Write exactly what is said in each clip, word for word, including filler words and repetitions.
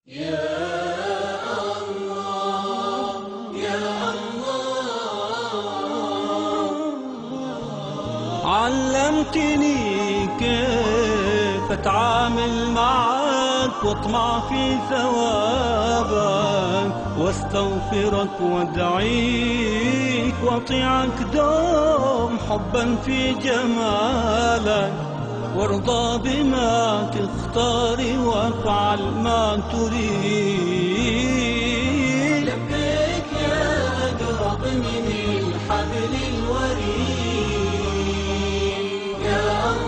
يا الله يا الله، علمتني كيف اتعامل معك واطمع في ثوابك واستغفرك وادعيك واطيعك دوم حبا في جمالك، وارضى بما تختار وافعل ما تريد. لبيك يا أقرب من الحبل الوريد يا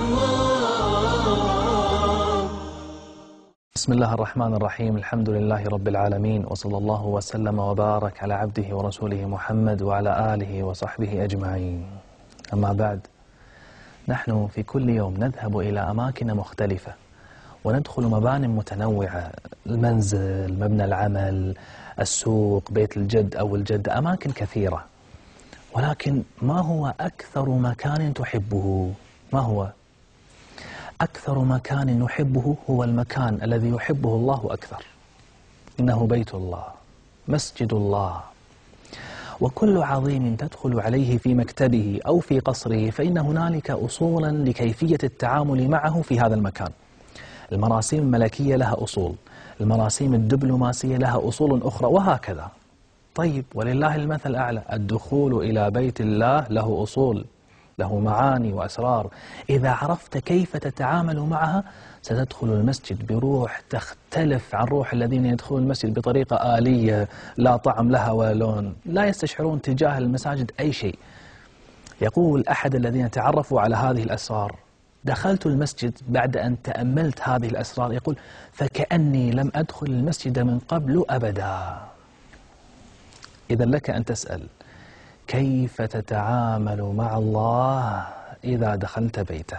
الله. بسم الله الرحمن الرحيم، الحمد لله رب العالمين، وصلى الله وسلم وبارك على عبده ورسوله محمد وعلى آله وصحبه أجمعين. أما بعد، نحن في كل يوم نذهب إلى أماكن مختلفة وندخل مبان متنوعة، المنزل، مبنى العمل، السوق، بيت الجد أو الجدة، أماكن كثيرة. ولكن ما هو أكثر مكان تحبه؟ ما هو؟ أكثر مكان نحبه هو المكان الذي يحبه الله أكثر، إنه بيت الله، مسجد الله. وكل عظيم تدخل عليه في مكتبه أو في قصره فإن هنالك أصولا لكيفية التعامل معه في هذا المكان. المراسيم الملكية لها أصول، المراسيم الدبلوماسية لها أصول أخرى، وهكذا. طيب، ولله المثل الأعلى، الدخول إلى بيت الله له أصول، له معاني وأسرار. إذا عرفت كيف تتعامل معها ستدخل المسجد بروح تختلف عن روح الذين يدخلون المسجد بطريقة آلية لا طعم لها ولا لون، لا يستشعرون تجاه المساجد أي شيء. يقول أحد الذين تعرفوا على هذه الأسرار: دخلت المسجد بعد أن تأملت هذه الأسرار، يقول: فكأني لم أدخل المسجد من قبل أبدا. إذا لك أن تسأل: كيف تتعامل مع الله إذا دخلت بيته؟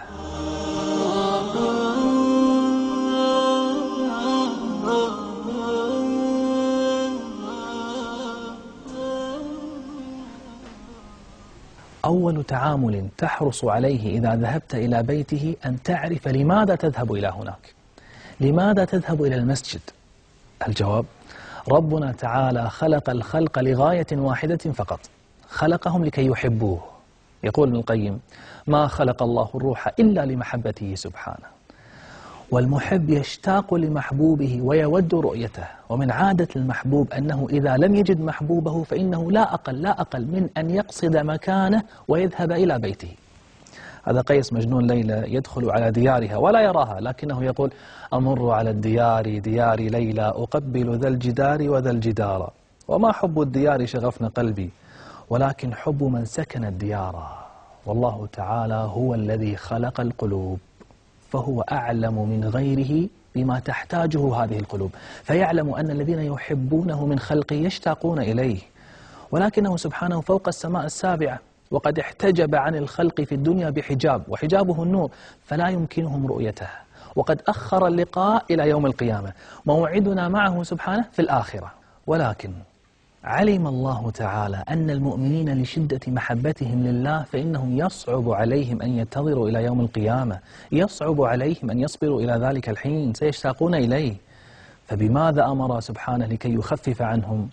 أول تعامل تحرص عليه إذا ذهبت إلى بيته أن تعرف لماذا تذهب إلى هناك. لماذا تذهب إلى المسجد؟ الجواب: ربنا تعالى خلق الخلق لغاية واحدة فقط، خلقهم لكي يحبوه. يقول ابن القيم: ما خلق الله الروح إلا لمحبته سبحانه. والمحب يشتاق لمحبوبه ويود رؤيته، ومن عادة المحبوب أنه إذا لم يجد محبوبه فإنه لا أقل لا أقل من أن يقصد مكانه ويذهب إلى بيته. هذا قيس مجنون ليلى يدخل على ديارها ولا يراها، لكنه يقول: أمر على الديار ديار ليلى أقبل ذا الجدار وذا الجدار، وما حب الديار شغفنا قلبي ولكن حب من سكن الديار. والله تعالى هو الذي خلق القلوب، فهو أعلم من غيره بما تحتاجه هذه القلوب، فيعلم أن الذين يحبونه من خلقه يشتاقون إليه، ولكنه سبحانه فوق السماء السابعة، وقد احتجب عن الخلق في الدنيا بحجاب، وحجابه النور، فلا يمكنهم رؤيته، وقد أخر اللقاء إلى يوم القيامة. موعدنا معه سبحانه في الآخرة. ولكن علم الله تعالى أن المؤمنين لشدة محبتهم لله فإنهم يصعب عليهم أن ينتظروا إلى يوم القيامة، يصعب عليهم أن يصبروا إلى ذلك الحين، سيشتاقون إليه. فبماذا أمر سبحانه لكي يخفف عنهم؟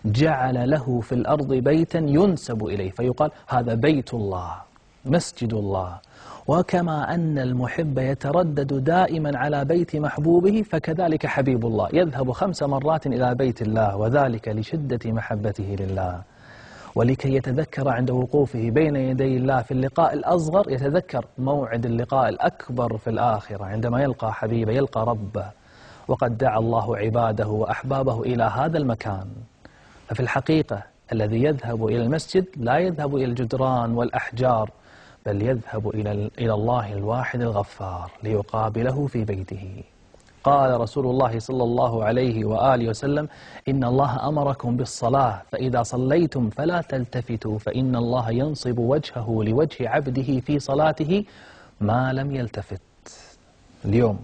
جعل له في الأرض بيتا ينسب إليه، فيقال: هذا بيت الله، مسجد الله. وكما أن المحب يتردد دائما على بيت محبوبه، فكذلك حبيب الله يذهب خمس مرات إلى بيت الله، وذلك لشدة محبته لله. ولكي يتذكر عند وقوفه بين يدي الله في اللقاء الأصغر يتذكر موعد اللقاء الأكبر في الآخرة عندما يلقى حبيبه، يلقى ربه. وقد دعا الله عباده وأحبابه إلى هذا المكان. ففي الحقيقة الذي يذهب إلى المسجد لا يذهب إلى الجدران والأحجار، بل يذهب إلى إلى الله الواحد الغفار ليقابله في بيته. قال رسول الله صلى الله عليه وآله وسلم: إن الله أمركم بالصلاة، فإذا صليتم فلا تلتفتوا، فإن الله ينصب وجهه لوجه عبده في صلاته ما لم يلتفت. اليوم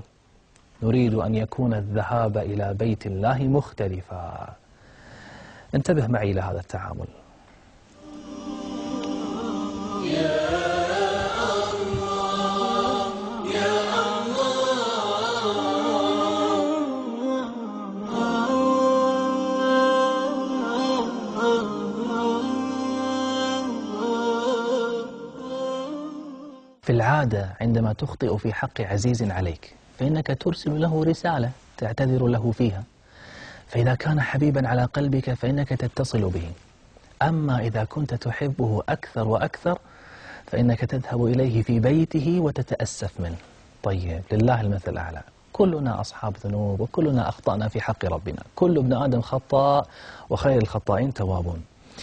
نريد أن يكون الذهاب إلى بيت الله مختلفا. انتبه معي إلى هذا التعامل. يا الله يا الله العادة عندما تخطئ في حق عزيز عليك فإنك ترسل له رسالة تعتذر له فيها، فإذا كان حبيبا على قلبك فإنك تتصل به. أما إذا كنت تحبه أكثر وأكثر فإنك تذهب إليه في بيته وتتأسف منه. طيب، لله المثل الأعلى، كلنا أصحاب ذنوب وكلنا أخطأنا في حق ربنا، كل ابن آدم خطاء وخير الخطائين توابون.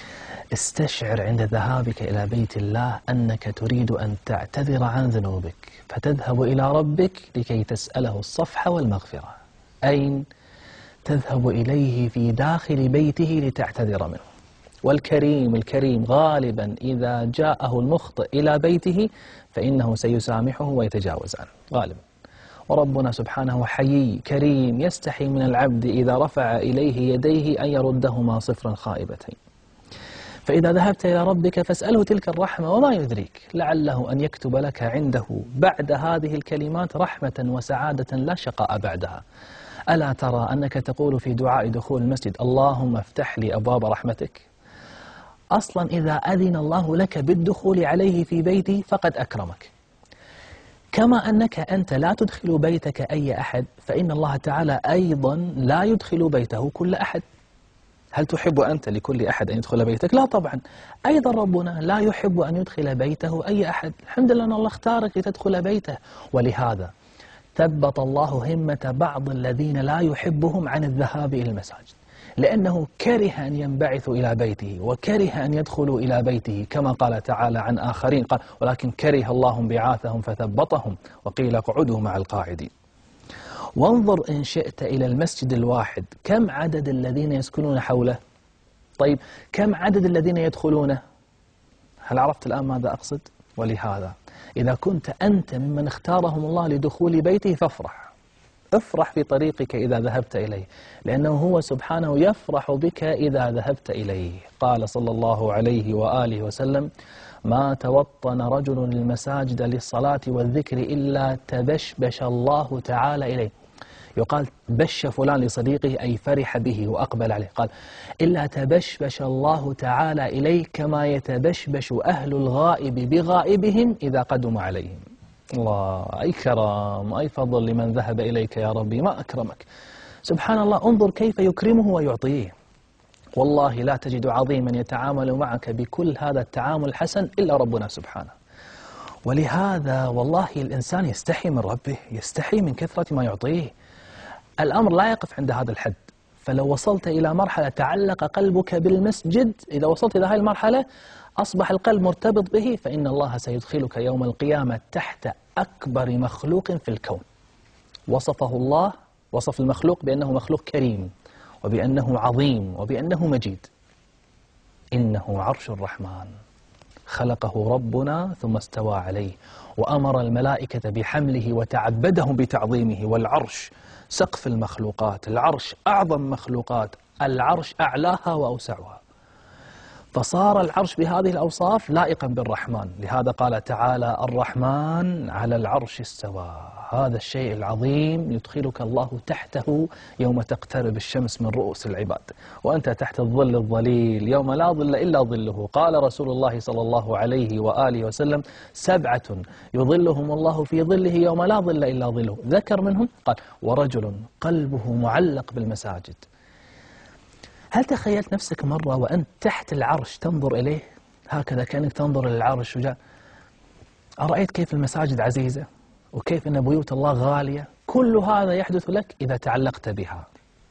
استشعر عند ذهابك إلى بيت الله أنك تريد أن تعتذر عن ذنوبك، فتذهب إلى ربك لكي تسأله الصفح والمغفرة. أين؟ تذهب إليه في داخل بيته لتعتذر منه. والكريم الكريم غالبا إذا جاءه المخطئ إلى بيته فإنه سيسامحه ويتجاوز عنه غالبا. وربنا سبحانه حيي كريم يستحي من العبد إذا رفع إليه يديه أن يردهما صفرا خائبتين. فإذا ذهبت إلى ربك فاسأله تلك الرحمة، وما يدريك لعله أن يكتب لك عنده بعد هذه الكلمات رحمة وسعادة لا شقاء بعدها. ألا ترى أنك تقول في دعاء دخول المسجد اللهم افتح لي أبواب رحمتك؟ أصلا إذا أذن الله لك بالدخول عليه في بيته فقد أكرمك. كما أنك أنت لا تدخل بيتك أي أحد، فإن الله تعالى أيضا لا يدخل بيته كل أحد. هل تحب أنت لكل أحد أن يدخل بيتك؟ لا طبعا. أيضا ربنا لا يحب أن يدخل بيته أي أحد. الحمد لله أن الله اختارك لتدخل بيته. ولهذا ثبت الله همة بعض الذين لا يحبهم عن الذهاب إلى المساجد، لأنه كره أن ينبعثوا إلى بيته وكره أن يدخلوا إلى بيته، كما قال تعالى عن آخرين قال ولكن كره الله انبعاثهم فثبطهم وقيل اقعدوا مع القاعدين. وانظر إن شئت إلى المسجد الواحد كم عدد الذين يسكنون حوله؟ طيب كم عدد الذين يدخلونه؟ هل عرفت الآن ماذا أقصد؟ ولهذا إذا كنت أنت ممن اختارهم الله لدخول بيته فافرح، افرح في طريقك إذا ذهبت إليه، لأنه هو سبحانه يفرح بك إذا ذهبت إليه. قال صلى الله عليه وآله وسلم ما توطن رجل المساجد للصلاة والذكر إلا تبشبش الله تعالى إليه. يقال بش فلان لصديقه أي فرح به وأقبل عليه، قال إلا تبشبش الله تعالى إليه كما يتبشبش أهل الغائب بغائبهم إذا قدموا عليهم. الله، أي كرام أي فضل لمن ذهب إليك يا ربي، ما أكرمك. سبحان الله، انظر كيف يكرمه ويعطيه. والله لا تجد عظيما يتعامل معك بكل هذا التعامل الحسن إلا ربنا سبحانه. ولهذا والله الإنسان يستحي من ربه، يستحي من كثرة ما يعطيه. الأمر لا يقف عند هذا الحد، فلو وصلت إلى مرحلة تعلق قلبك بالمسجد، إذا وصلت إلى هذه المرحلة أصبح القلب مرتبط به، فإن الله سيدخلك يوم القيامة تحت أكبر مخلوق في الكون. وصفه الله، وصف المخلوق بأنه مخلوق كريم وبأنه عظيم وبأنه مجيد. إنه عرش الرحمن خلقه ربنا ثم استوى عليه وأمر الملائكة بحمله وتعبدهم بتعظيمه. والعرش سقف المخلوقات، العرش أعظم مخلوقات، العرش أعلاها وأوسعها، فصار العرش بهذه الأوصاف لائقا بالرحمن. لهذا قال تعالى الرحمن على العرش استوى. هذا الشيء العظيم يدخلك الله تحته يوم تقترب الشمس من رؤوس العباد وأنت تحت الظل الظليل يوم لا ظل إلا ظله. قال رسول الله صلى الله عليه وآله وسلم سبعة يظلهم الله في ظله يوم لا ظل إلا ظله. ذكر منهم قال ورجل قلبه معلق بالمساجد. هل تخيلت نفسك مرة وأنت تحت العرش تنظر إليه هكذا كأنك تنظر للعرش وجاء؟ أرأيت كيف المساجد عزيزة وكيف أن بيوت الله غالية؟ كل هذا يحدث لك إذا تعلقت بها.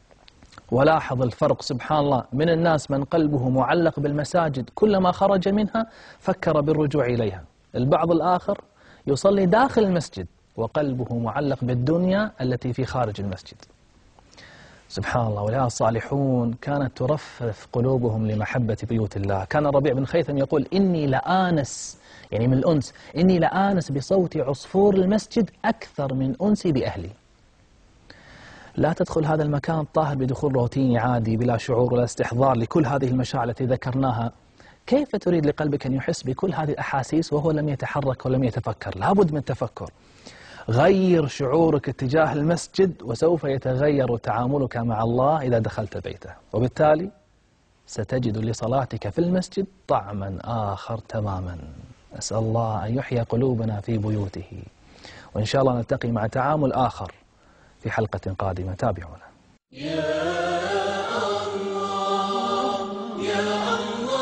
ولاحظ الفرق سبحان الله من الناس من قلبه معلق بالمساجد كلما خرج منها فكر بالرجوع إليها. البعض الآخر يصلي داخل المسجد وقلبه معلق بالدنيا التي في خارج المسجد. سبحان الله. ولهذا الصالحون كانت ترفرف قلوبهم لمحبة بيوت الله. كان الربيع بن خيثم يقول إني لآنس، يعني من الأنس، إني لآنس بصوت عصفور المسجد أكثر من أنسي بأهلي. لا تدخل هذا المكان الطاهر بدخول روتيني عادي بلا شعور ولا استحضار لكل هذه المشاعر التي ذكرناها. كيف تريد لقلبك أن يحس بكل هذه الأحاسيس وهو لم يتحرك ولم يتفكر؟ لابد من تفكر. غير شعورك اتجاه المسجد وسوف يتغير تعاملك مع الله إذا دخلت بيته، وبالتالي ستجد لصلاتك في المسجد طعما آخر تماما. أسأل الله أن يحيي قلوبنا في بيوته. وإن شاء الله نلتقي مع تعامل آخر في حلقة قادمة. تابعونا. يا الله يا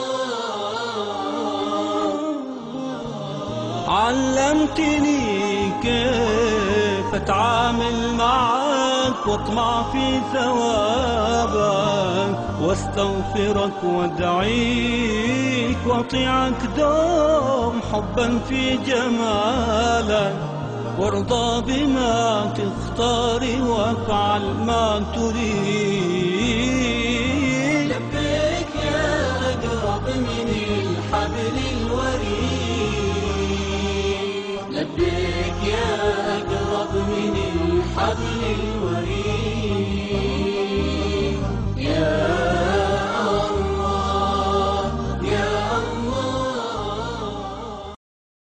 الله، علمتني كيف أتعامل معك واطمع في ثوابك، واستغفرك وادعيك واطيعك دوم حبا في جمالك، وارضى بما تختار وافعل ما تريد.